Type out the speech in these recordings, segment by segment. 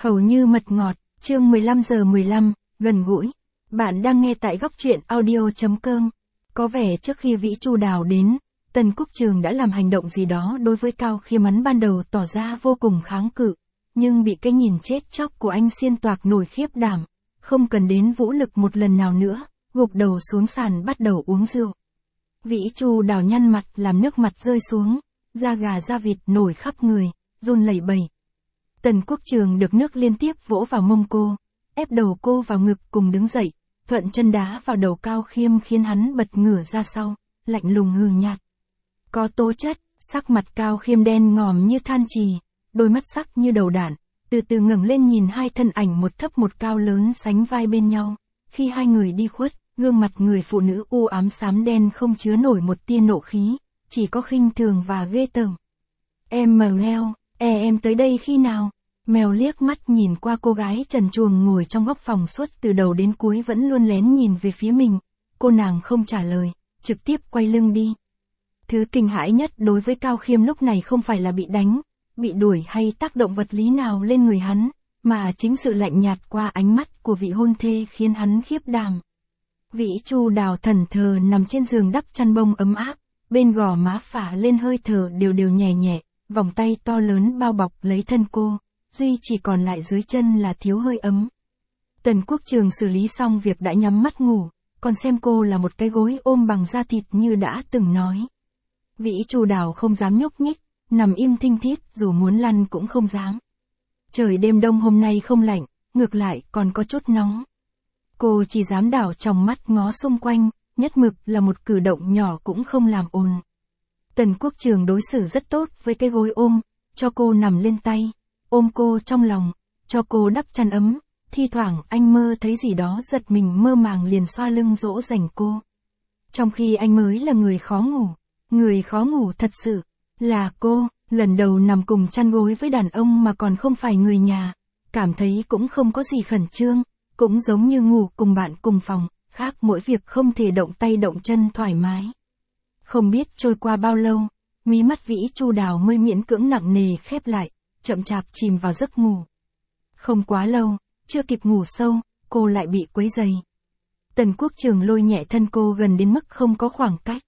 Hầu như mật ngọt, chương 15:15, gần gũi. Bạn đang nghe tại góc truyện audio.com. Có vẻ trước khi Vĩ Chu Đào đến, Tần Quốc Trường đã làm hành động gì đó đối với Cao Khiêm. Hắn ban đầu tỏ ra vô cùng kháng cự, nhưng bị cái nhìn chết chóc của anh xiên toạc nổi khiếp đảm, không cần đến vũ lực một lần nào nữa, gục đầu xuống sàn bắt đầu uống rượu. Vĩ Chu Đào nhăn mặt làm nước mặt rơi xuống, da gà da vịt nổi khắp người, run lẩy bẩy. Tần Quốc Trường được nước liên tiếp vỗ vào mông cô, ép đầu cô vào ngực cùng đứng dậy, thuận chân đá vào đầu Cao Khiêm khiến hắn bật ngửa ra sau, lạnh lùng hừ nhạt. Có tố chất, sắc mặt Cao Khiêm đen ngòm như than chì, đôi mắt sắc như đầu đạn, từ từ ngẩng lên nhìn hai thân ảnh một thấp một cao lớn sánh vai bên nhau. Khi hai người đi khuất, gương mặt người phụ nữ u ám xám đen không chứa nổi một tia nộ khí, chỉ có khinh thường và ghê tởm. Em tới đây khi nào? Mèo liếc mắt nhìn qua cô gái trần truồng ngồi trong góc phòng suốt từ đầu đến cuối vẫn luôn lén nhìn về phía mình. Cô nàng không trả lời, trực tiếp quay lưng đi. Thứ kinh hãi nhất đối với Cao Khiêm lúc này không phải là bị đánh, bị đuổi hay tác động vật lý nào lên người hắn, mà chính sự lạnh nhạt qua ánh mắt của vị hôn thê khiến hắn khiếp đảm. Vĩ Chu Đào thần thờ nằm trên giường đắp chăn bông ấm áp, bên gò má phả lên hơi thở đều đều nhẹ nhẹ, vòng tay to lớn bao bọc lấy thân cô, duy chỉ còn lại dưới chân là thiếu hơi ấm. Tần Quốc Trường xử lý xong việc đã nhắm mắt ngủ, còn xem cô là một cái gối ôm bằng da thịt như đã từng nói. Vĩ Chu Đào không dám nhúc nhích, nằm im thinh thít dù muốn lăn cũng không dám. Trời đêm đông hôm nay không lạnh, ngược lại còn có chút nóng. Cô chỉ dám đảo tròng mắt ngó xung quanh, nhất mực là một cử động nhỏ cũng không làm ồn. Tần Quốc Trường đối xử rất tốt với cái gối ôm, cho cô nằm lên tay, ôm cô trong lòng, cho cô đắp chăn ấm, thi thoảng anh mơ thấy gì đó giật mình mơ màng liền xoa lưng dỗ dành cô. Trong khi anh mới là người khó ngủ thật sự, là cô, lần đầu nằm cùng chăn gối với đàn ông mà còn không phải người nhà, cảm thấy cũng không có gì khẩn trương, cũng giống như ngủ cùng bạn cùng phòng, khác mỗi việc không thể động tay động chân thoải mái. Không biết trôi qua bao lâu, mí mắt Vĩ Chu Đào mới miễn cưỡng nặng nề khép lại, chậm chạp chìm vào giấc ngủ. Không quá lâu, chưa kịp ngủ sâu, cô lại bị quấy rầy. Tần Quốc Trường lôi nhẹ thân cô gần đến mức không có khoảng cách.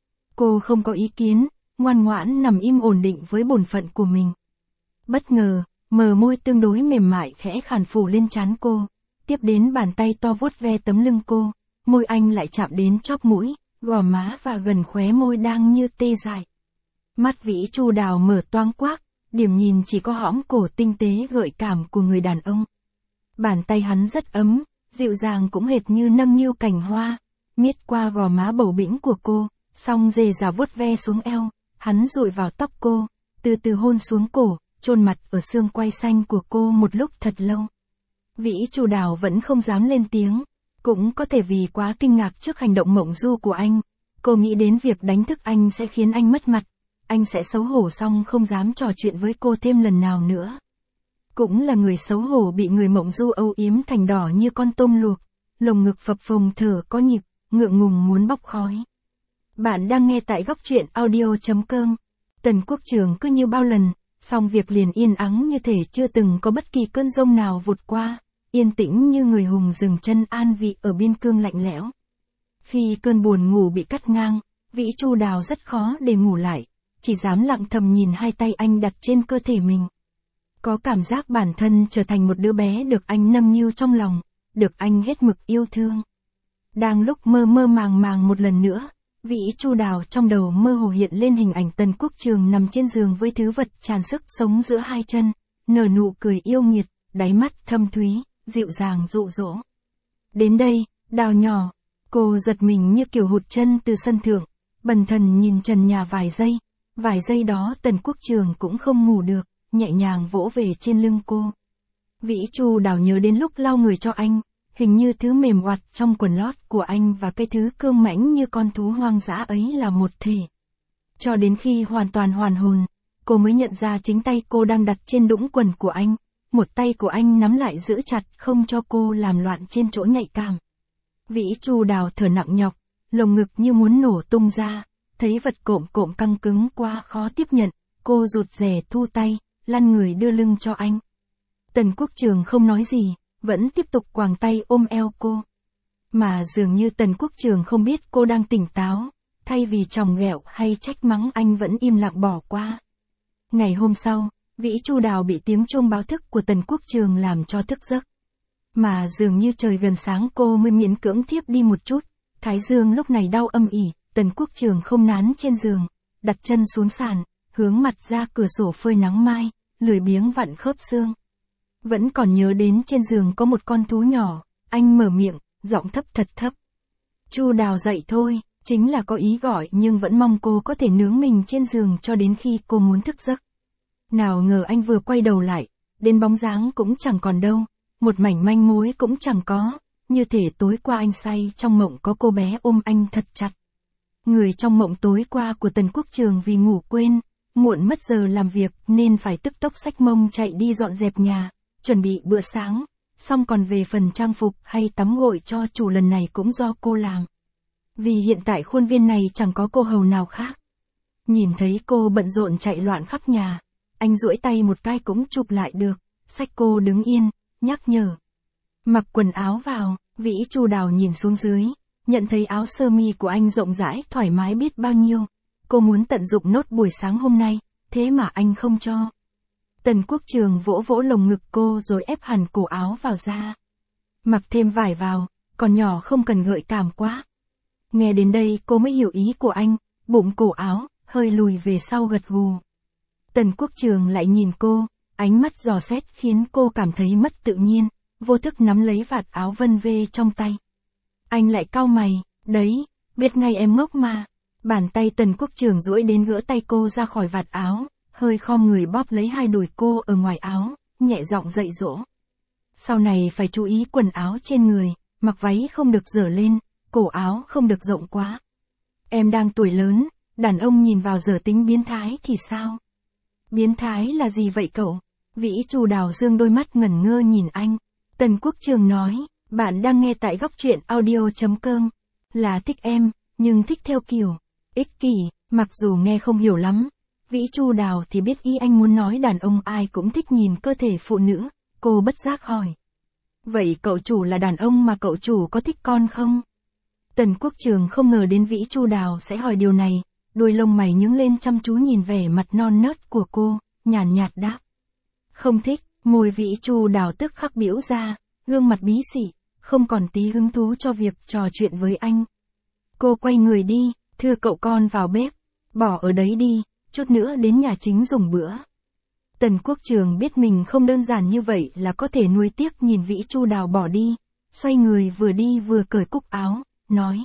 Cô không có ý kiến, ngoan ngoãn nằm im ổn định với bổn phận của mình. Bất ngờ, mờ môi tương đối mềm mại khẽ khàn phủ lên trán cô, tiếp đến bàn tay to vuốt ve tấm lưng cô, môi anh lại chạm đến chóp mũi, gò má và gần khóe môi đang như tê dại. Mắt Vĩ Chu Đào mở toang quác, điểm nhìn chỉ có hõm cổ tinh tế gợi cảm của người đàn ông. Bàn tay hắn rất ấm, dịu dàng cũng hệt như nâng niu cành hoa, miết qua gò má bầu bĩnh của cô, xong dề dà vuốt ve xuống eo, hắn dụi vào tóc cô, từ từ hôn xuống cổ, chôn mặt ở xương quai xanh của cô một lúc thật lâu. Vĩ Chu Đào vẫn không dám lên tiếng, cũng có thể vì quá kinh ngạc trước hành động mộng du của anh, cô nghĩ đến việc đánh thức anh sẽ khiến anh mất mặt, anh sẽ xấu hổ xong không dám trò chuyện với cô thêm lần nào nữa. Cũng là người xấu hổ bị người mộng du âu yếm thành đỏ như con tôm luộc, lồng ngực phập phồng thở có nhịp, ngượng ngùng muốn bốc khói. Bạn đang nghe tại góc truyện audio.com. Tần Quốc Trường cứ như bao lần, xong việc liền yên ắng như thể chưa từng có bất kỳ cơn giông nào vụt qua, yên tĩnh như người hùng dừng chân an vị ở biên cương lạnh lẽo. Khi cơn buồn ngủ bị cắt ngang, Vĩ Chu Đào rất khó để ngủ lại, chỉ dám lặng thầm nhìn hai tay anh đặt trên cơ thể mình. Có cảm giác bản thân trở thành một đứa bé được anh nâng niu trong lòng, được anh hết mực yêu thương. Đang lúc mơ mơ màng màng một lần nữa, Vĩ Chu Đào trong đầu mơ hồ hiện lên hình ảnh Tần Quốc Trường nằm trên giường với thứ vật tràn sức sống giữa hai chân, nở nụ cười yêu nghiệt, đáy mắt thâm thúy, dịu dàng dụ dỗ. Đến đây, Đào nhỏ, cô giật mình như kiểu hụt chân từ sân thượng, bần thần nhìn trần nhà vài giây đó Tần Quốc Trường cũng không ngủ được, nhẹ nhàng vỗ về trên lưng cô. Vĩ Chu Đào nhớ đến lúc lau người cho anh, hình như thứ mềm oặt trong quần lót của anh và cái thứ cương mãnh như con thú hoang dã ấy là một thể. Cho đến khi hoàn toàn hoàn hồn, cô mới nhận ra chính tay cô đang đặt trên đũng quần của anh, một tay của anh nắm lại giữ chặt không cho cô làm loạn trên chỗ nhạy cảm. Vĩ Chu Đào thở nặng nhọc, lồng ngực như muốn nổ tung ra, thấy vật cộm cộm căng cứng quá khó tiếp nhận, cô rụt rè thu tay, lăn người đưa lưng cho anh. Tần Quốc Trường không nói gì, vẫn tiếp tục quàng tay ôm eo cô. Mà dường như Tần Quốc Trường không biết cô đang tỉnh táo, thay vì chòng ghẹo hay trách mắng anh vẫn im lặng bỏ qua. Ngày hôm sau, Vĩ Chu Đào bị tiếng chuông báo thức của Tần Quốc Trường làm cho thức giấc. Mà dường như trời gần sáng cô mới miễn cưỡng thiếp đi một chút, thái dương lúc này đau âm ỉ, Tần Quốc Trường không nán trên giường, đặt chân xuống sàn, hướng mặt ra cửa sổ phơi nắng mai, lười biếng vặn khớp xương. Vẫn còn nhớ đến trên giường có một con thú nhỏ, anh mở miệng, giọng thấp thật thấp. Chu Đào dậy thôi, chính là có ý gọi nhưng vẫn mong cô có thể nướng mình trên giường cho đến khi cô muốn thức giấc. Nào ngờ anh vừa quay đầu lại, đến bóng dáng cũng chẳng còn đâu, một mảnh manh mối cũng chẳng có, như thể tối qua anh say trong mộng có cô bé ôm anh thật chặt. Người trong mộng tối qua của Tần Quốc Trường vì ngủ quên, muộn mất giờ làm việc nên phải tức tốc xách mông chạy đi dọn dẹp nhà, chuẩn bị bữa sáng, xong còn về phần trang phục hay tắm gội cho chủ lần này cũng do cô làm. Vì hiện tại khuôn viên này chẳng có cô hầu nào khác. Nhìn thấy cô bận rộn chạy loạn khắp nhà, anh duỗi tay một cái cũng chụp lại được, xách cô đứng yên, nhắc nhở. Mặc quần áo vào, Vĩ Chu Đào nhìn xuống dưới, nhận thấy áo sơ mi của anh rộng rãi thoải mái biết bao nhiêu. Cô muốn tận dụng nốt buổi sáng hôm nay, thế mà anh không cho. Tần Quốc Trường vỗ vỗ lồng ngực cô rồi ép hẳn cổ áo vào da. Mặc thêm vải vào, còn nhỏ không cần gợi cảm quá. Nghe đến đây cô mới hiểu ý của anh, bụng cổ áo, hơi lùi về sau gật gù. Tần Quốc Trường lại nhìn cô, ánh mắt dò xét khiến cô cảm thấy mất tự nhiên, vô thức nắm lấy vạt áo vân vê trong tay. Anh lại cau mày, đấy, biết ngay em ngốc mà. Bàn tay Tần Quốc Trường duỗi đến gỡ tay cô ra khỏi vạt áo, hơi khom người bóp lấy hai đùi cô ở ngoài áo, nhẹ giọng dạy dỗ. Sau này phải chú ý quần áo trên người, mặc váy không được dở lên, cổ áo không được rộng quá. Em đang tuổi lớn, đàn ông nhìn vào giờ tính biến thái thì sao? Biến thái là gì vậy cậu? Vĩ Chu Đào dương đôi mắt ngẩn ngơ nhìn anh. Tần Quốc Trường nói, bạn đang nghe tại góc truyện audio.com. Là thích em, nhưng thích theo kiểu ích kỷ, mặc dù nghe không hiểu lắm. Vĩ Chu Đào thì biết ý anh muốn nói đàn ông ai cũng thích nhìn cơ thể phụ nữ. Cô bất giác hỏi. Vậy cậu chủ là đàn ông mà cậu chủ có thích con không? Tần Quốc Trường không ngờ đến Vĩ Chu Đào sẽ hỏi điều này, đuôi lông mày nhướng lên chăm chú nhìn vẻ mặt non nớt của cô, nhàn nhạt đáp. Không thích, môi Vĩ Chu Đào tức khắc biểu ra, gương mặt bí xỉ, không còn tí hứng thú cho việc trò chuyện với anh. Cô quay người đi, thưa cậu con vào bếp, bỏ ở đấy đi, chút nữa đến nhà chính dùng bữa. Tần Quốc Trường biết mình không đơn giản như vậy là có thể nuối tiếc nhìn Vĩ Chu Đào bỏ đi, xoay người vừa đi vừa cởi cúc áo, nói.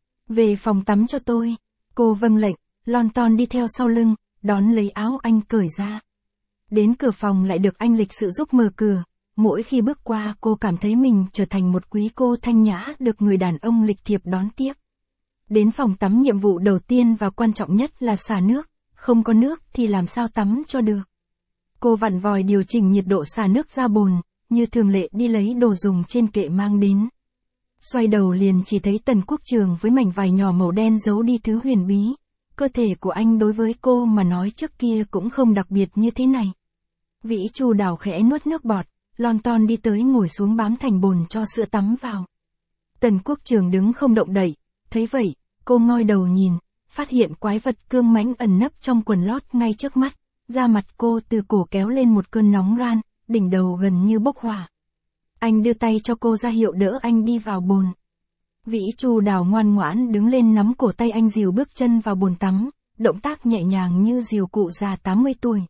Về phòng tắm cho tôi. Cô vâng lệnh, lon ton đi theo sau lưng, đón lấy áo anh cởi ra. Đến cửa phòng lại được anh lịch sự giúp mở cửa, mỗi khi bước qua cô cảm thấy mình trở thành một quý cô thanh nhã được người đàn ông lịch thiệp đón tiếp. Đến phòng tắm nhiệm vụ đầu tiên và quan trọng nhất là xả nước, không có nước thì làm sao tắm cho được. Cô vặn vòi điều chỉnh nhiệt độ xả nước ra bồn, như thường lệ đi lấy đồ dùng trên kệ mang đến. Xoay đầu liền chỉ thấy Tần Quốc Trường với mảnh vải nhỏ màu đen giấu đi thứ huyền bí. Cơ thể của anh đối với cô mà nói trước kia cũng không đặc biệt như thế này. Vĩ Chu Đào khẽ nuốt nước bọt, lon ton đi tới ngồi xuống bám thành bồn cho sữa tắm vào. Tần Quốc Trường đứng không động đậy, thấy vậy, cô ngoi đầu nhìn, phát hiện quái vật cương mãnh ẩn nấp trong quần lót ngay trước mắt, da mặt cô từ cổ kéo lên một cơn nóng ran, đỉnh đầu gần như bốc hỏa. Anh đưa tay cho cô ra hiệu đỡ anh đi vào bồn. Vĩ Chu Đào ngoan ngoãn đứng lên nắm cổ tay anh dìu bước chân vào bồn tắm, động tác nhẹ nhàng như dìu cụ già 80 tuổi.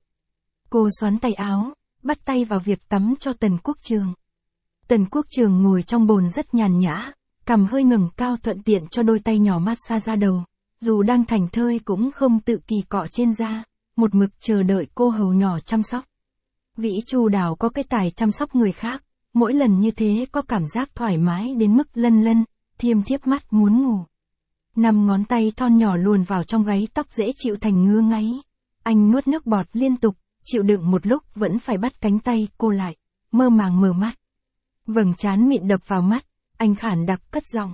Cô xoắn tay áo, bắt tay vào việc tắm cho Tần Quốc Trường. Tần Quốc Trường ngồi trong bồn rất nhàn nhã, cằm hơi ngẩng cao thuận tiện cho đôi tay nhỏ massage da đầu, dù đang thành thơi cũng không tự kỳ cọ trên da, một mực chờ đợi cô hầu nhỏ chăm sóc. Vĩ Chu Đào có cái tài chăm sóc người khác, mỗi lần như thế có cảm giác thoải mái đến mức lân lân, thiêm thiếp mắt muốn ngủ. 5 ngón tay thon nhỏ luồn vào trong gáy tóc dễ chịu thành ngứa ngáy. Anh nuốt nước bọt liên tục, chịu đựng một lúc vẫn phải bắt cánh tay cô lại, mơ màng mở mắt. Vầng trán mịn đập vào mắt, anh khản đặc cất giọng.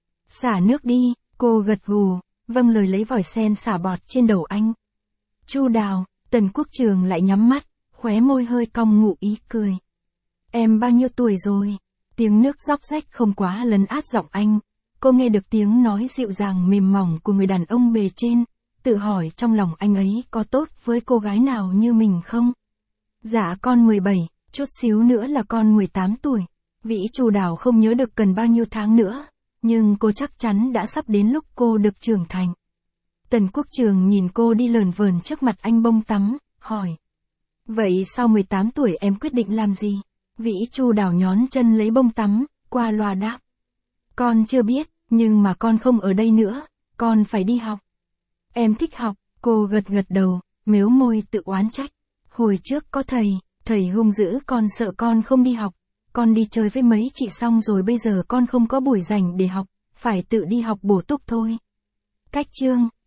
Xả nước đi, cô gật gù, vâng lời lấy vòi sen xả bọt trên đầu anh. Chu Đào, Tần Quốc Trường lại nhắm mắt, khóe môi hơi cong ngụ ý cười. Em bao nhiêu tuổi rồi? Tiếng nước róc rách không quá lấn át giọng anh. Cô nghe được tiếng nói dịu dàng mềm mỏng của người đàn ông bề trên, tự hỏi trong lòng anh ấy có tốt với cô gái nào như mình không? Dạ con 17, chút xíu nữa là con 18 tuổi. Vĩ Chu Đào không nhớ được cần bao nhiêu tháng nữa, nhưng cô chắc chắn đã sắp đến lúc cô được trưởng thành. Tần Quốc Trường nhìn cô đi lờn vờn trước mặt anh bông tắm, hỏi. Vậy sau 18 tuổi em quyết định làm gì? Vĩ Chu Đào nhón chân lấy bông tắm, qua loa đáp. Con chưa biết, nhưng mà con không ở đây nữa, con phải đi học. Em thích học, cô gật gật đầu, mếu môi tự oán trách. Hồi trước có thầy hung dữ con sợ con không đi học. Con đi chơi với mấy chị xong rồi bây giờ con không có buổi rảnh để học, phải tự đi học bổ túc thôi. Cách chương